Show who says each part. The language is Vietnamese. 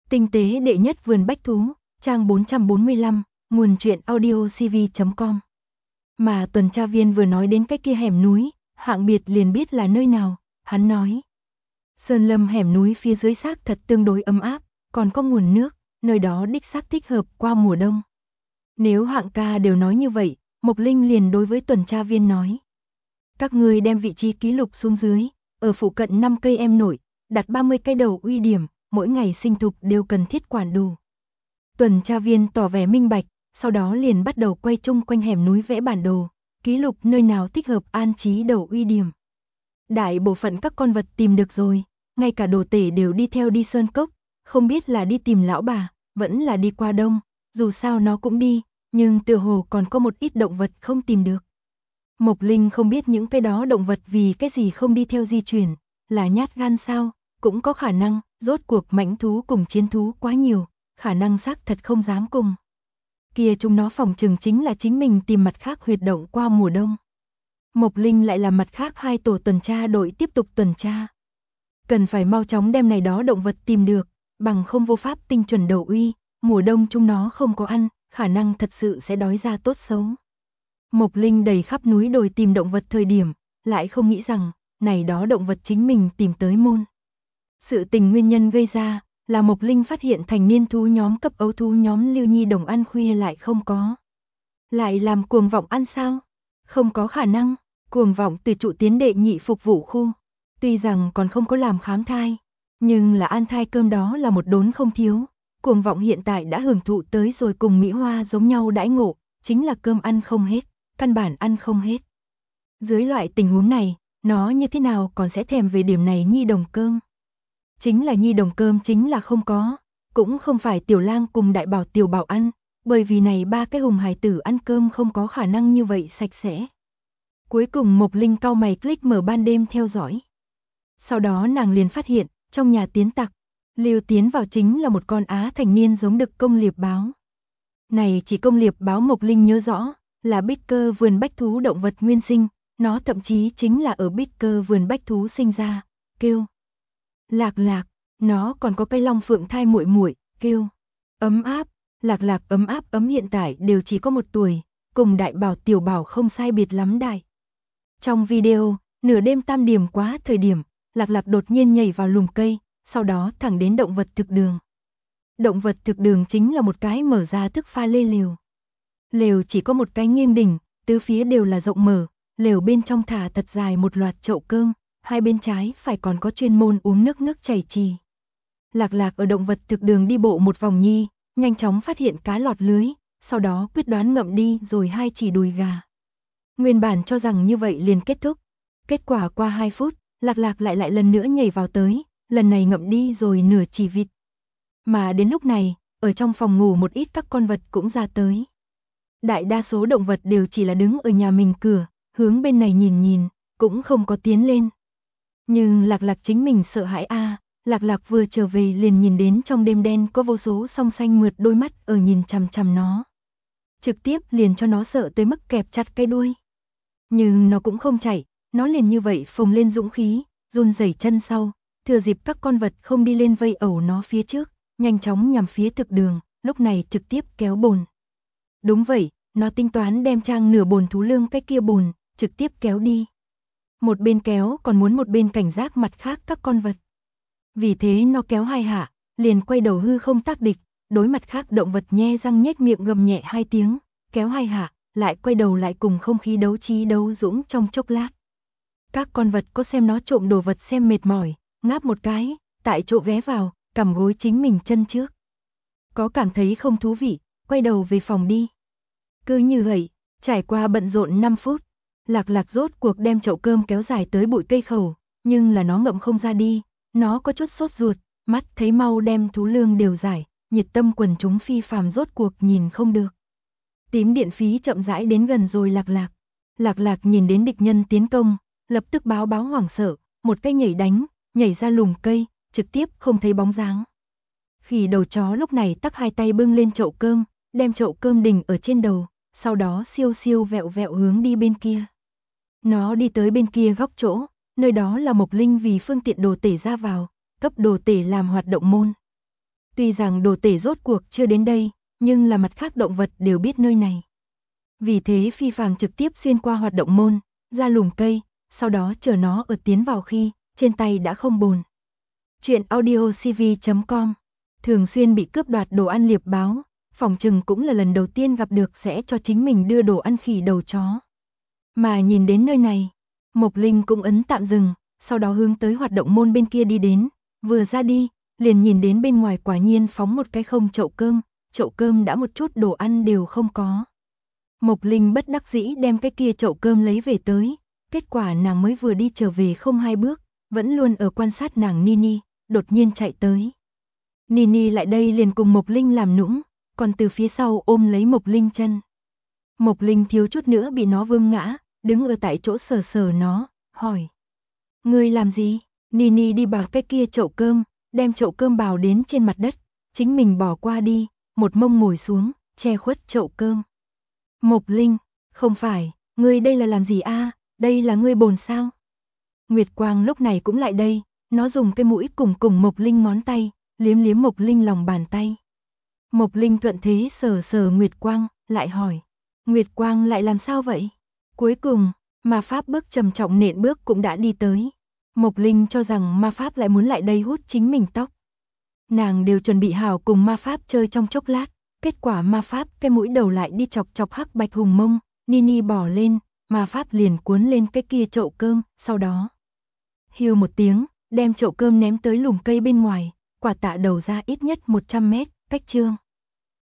Speaker 1: Tinh tế đệ nhất vườn bách thú, trang 445, nguồn truyện audiocv.com. Mà tuần tra viên vừa nói đến cái kia hẻm núi, Hạng Biệt liền biết là nơi nào, hắn nói. Sơn lâm hẻm núi phía dưới xác thật tương đối ấm áp, còn có nguồn nước, nơi đó đích xác thích hợp qua mùa đông. Nếu Hạng ca đều nói như vậy, Mộc Linh liền đối với tuần tra viên nói. Các ngươi đem vị trí ký lục xuống dưới, ở phụ cận 5 cây em nổi, đặt 30 cây đầu uy điểm, mỗi ngày sinh thục đều cần thiết quản đủ. Tuần tra viên tỏ vẻ minh bạch, sau đó liền bắt đầu quay chung quanh hẻm núi vẽ bản đồ, ký lục nơi nào thích hợp an trí đầu uy điểm. Đại bộ phận các con vật tìm được rồi, ngay cả đồ tể đều đi theo đi sơn cốc, không biết là đi tìm lão bà, vẫn là đi qua đông, dù sao nó cũng đi, nhưng tựa hồ còn có một ít động vật không tìm được. Mộc Linh không biết những cái đó động vật vì cái gì không đi theo di chuyển, là nhát gan sao, cũng có khả năng, rốt cuộc mãnh thú cùng chiến thú quá nhiều, khả năng xác thật không dám cùng. Kia chúng nó phòng chừng chính là chính mình tìm mặt khác huyệt động qua mùa đông. Mộc Linh lại là mặt khác 2 tổ tuần tra đội tiếp tục tuần tra. Cần phải mau chóng đem này đó động vật tìm được, bằng không vô pháp tinh chuẩn đầu uy, mùa đông chúng nó không có ăn, khả năng thật sự sẽ đói ra tốt xấu. Mộc Linh đầy khắp núi đồi tìm động vật thời điểm, lại không nghĩ rằng, này đó động vật chính mình tìm tới môn. Sự tình nguyên nhân gây ra, là Mộc Linh phát hiện thành niên thú nhóm cấp ấu thú nhóm Lưu Nhi đồng ăn khuya lại không có. Lại làm cuồng vọng ăn sao? Không có khả năng, cuồng vọng từ trụ tiến đệ nhị phục vụ khu. Tuy rằng còn không có làm khám thai, nhưng là ăn thai cơm đó là một đốn không thiếu. Cuồng vọng hiện tại đã hưởng thụ tới rồi cùng Mỹ Hoa giống nhau đãi ngộ, chính là cơm ăn không hết, căn bản ăn không hết. Dưới loại tình huống này, nó như thế nào còn sẽ thèm về điểm này nhi đồng cơm? Chính là nhi đồng cơm chính là không có, cũng không phải tiểu lang cùng đại bảo tiểu bảo ăn, bởi vì này 3 cái hùng hài tử ăn cơm không có khả năng như vậy sạch sẽ. Cuối cùng Mộc Linh cau mày click mở ban đêm theo dõi. Sau đó nàng liền phát hiện, trong nhà tiến tặc, Lưu tiến vào chính là một con Á thành niên giống đực công liệp báo. Này chỉ công liệp báo Mộc Linh nhớ rõ, là bích cơ vườn bách thú động vật nguyên sinh, nó thậm chí chính là ở bích cơ vườn bách thú sinh ra, kêu. Lạc lạc, nó còn có cây long phượng thai muội muội, kêu. Ấm áp, lạc lạc ấm áp ấm hiện tại đều chỉ có 1 tuổi, cùng đại bảo tiểu bảo không sai biệt lắm đại. Trong video, nửa đêm tam điểm quá thời điểm, lạc lạc đột nhiên nhảy vào lùm cây, sau đó thẳng đến động vật thực đường. Động vật thực đường chính là một cái mở ra thức pha lê lều. Lều chỉ có một cái nghiêng đỉnh, tứ phía đều là rộng mở, lều bên trong thả thật dài một loạt chậu cơm, hai bên trái phải còn có chuyên môn uống nước chảy trì. Lạc lạc ở động vật thực đường đi bộ một vòng nhi, nhanh chóng phát hiện cá lọt lưới, sau đó quyết đoán ngậm đi rồi 2 chỉ đùi gà. Nguyên bản cho rằng như vậy liền kết thúc, kết quả qua 2 phút, lạc lạc lại lần nữa nhảy vào tới, lần này ngậm đi rồi nửa chỉ vịt. Mà đến lúc này, ở trong phòng ngủ một ít các con vật cũng ra tới. Đại đa số động vật đều chỉ là đứng ở nhà mình cửa, hướng bên này nhìn nhìn, cũng không có tiến lên. Nhưng lạc lạc chính mình sợ hãi lạc lạc vừa trở về liền nhìn đến trong đêm đen có vô số song xanh mượt đôi mắt ở nhìn chằm chằm nó. Trực tiếp liền cho nó sợ tới mức kẹp chặt cái đuôi. Nhưng nó cũng không chạy, nó liền như vậy phồng lên dũng khí, run rẩy chân sau, thừa dịp các con vật không đi lên vây ẩu nó phía trước, nhanh chóng nhằm phía thực đường, lúc này trực tiếp kéo bồn. Đúng vậy, nó tính toán đem trang nửa bồn thú lương cái kia bồn, trực tiếp kéo đi. Một bên kéo còn muốn một bên cảnh giác mặt khác các con vật. Vì thế nó kéo 2 hạ, liền quay đầu hư không tác địch, đối mặt khác động vật nhe răng nhếch miệng gầm nhẹ 2 tiếng, kéo 2 hạ, lại quay đầu lại cùng không khí đấu trí đấu dũng trong chốc lát. Các con vật có xem nó trộm đồ vật xem mệt mỏi, ngáp một cái, tại chỗ ghé vào, cầm gối chính mình chân trước. Có cảm thấy không thú vị, quay đầu về phòng đi. Cứ như vậy, trải qua bận rộn 5 phút, lạc lạc rốt cuộc đem chậu cơm kéo dài tới bụi cây khẩu, nhưng là nó ngậm không ra đi, nó có chút sốt ruột, mắt thấy mau đem thú lương đều giải, nhiệt tâm quần chúng phi phàm rốt cuộc nhìn không được. Tím điện phí chậm rãi đến gần rồi lạc lạc. Lạc lạc nhìn đến địch nhân tiến công, lập tức báo hoảng sợ, một cái nhảy đánh, nhảy ra lùm cây, trực tiếp không thấy bóng dáng. Khỉ đầu chó lúc này tắc 2 tay bưng lên chậu cơm, đem chậu cơm đình ở trên đầu, sau đó siêu siêu vẹo vẹo hướng đi bên kia. Nó đi tới bên kia góc chỗ, nơi đó là Mộc Linh vì phương tiện đồ tể ra vào, cấp đồ tể làm hoạt động môn. Tuy rằng đồ tể rốt cuộc chưa đến đây, nhưng là mặt khác động vật đều biết nơi này. Vì thế Phi Phàm trực tiếp xuyên qua hoạt động môn, ra lùm cây, sau đó chờ nó ở tiến vào khi, trên tay đã không bồn. Chuyện audiocv.com. Thường xuyên bị cướp đoạt đồ ăn liệp báo, phỏng chừng cũng là lần đầu tiên gặp được sẽ cho chính mình đưa đồ ăn khỉ đầu chó. Mà nhìn đến nơi này, Mộc Linh cũng ấn tạm dừng, sau đó hướng tới hoạt động môn bên kia đi đến, vừa ra đi, liền nhìn đến bên ngoài quả nhiên phóng một cái không chậu cơm đã một chút đồ ăn đều không có. Mộc Linh bất đắc dĩ đem cái kia chậu cơm lấy về tới, kết quả nàng mới vừa đi trở về không 2 bước, vẫn luôn ở quan sát nàng Nini, đột nhiên chạy tới. Nini lại đây liền cùng Mộc Linh làm nũng, còn từ phía sau ôm lấy Mộc Linh chân. Mộc Linh thiếu chút nữa bị nó vương ngã, đứng ở tại chỗ sờ sờ nó, hỏi. Ngươi làm gì? Nini đi bảo cái kia chậu cơm, đem chậu cơm bào đến trên mặt đất, chính mình bỏ qua đi, một mông ngồi xuống, che khuất chậu cơm. Mộc Linh, không phải, ngươi đây là làm gì a? Đây là ngươi bồn sao? Nguyệt Quang lúc này cũng lại đây, nó dùng cái mũi cùng Mộc Linh ngón tay, liếm liếm Mộc Linh lòng bàn tay. Mộc Linh thuận thế sờ sờ Nguyệt Quang, lại hỏi. Nguyệt Quang lại làm sao vậy? Cuối cùng, ma pháp bước trầm trọng nện bước cũng đã đi tới. Mộc Linh cho rằng ma pháp lại muốn lại đây hút chính mình tóc. Nàng đều chuẩn bị hảo cùng ma pháp chơi trong chốc lát, kết quả ma pháp cái mũi đầu lại đi chọc chọc hắc bạch hùng mông, Nini bỏ lên, ma pháp liền cuốn lên cái kia chậu cơm, sau đó. Hiu một tiếng, đem chậu cơm ném tới lùm cây bên ngoài, quả tạ đầu ra ít nhất 100 mét, cách Trương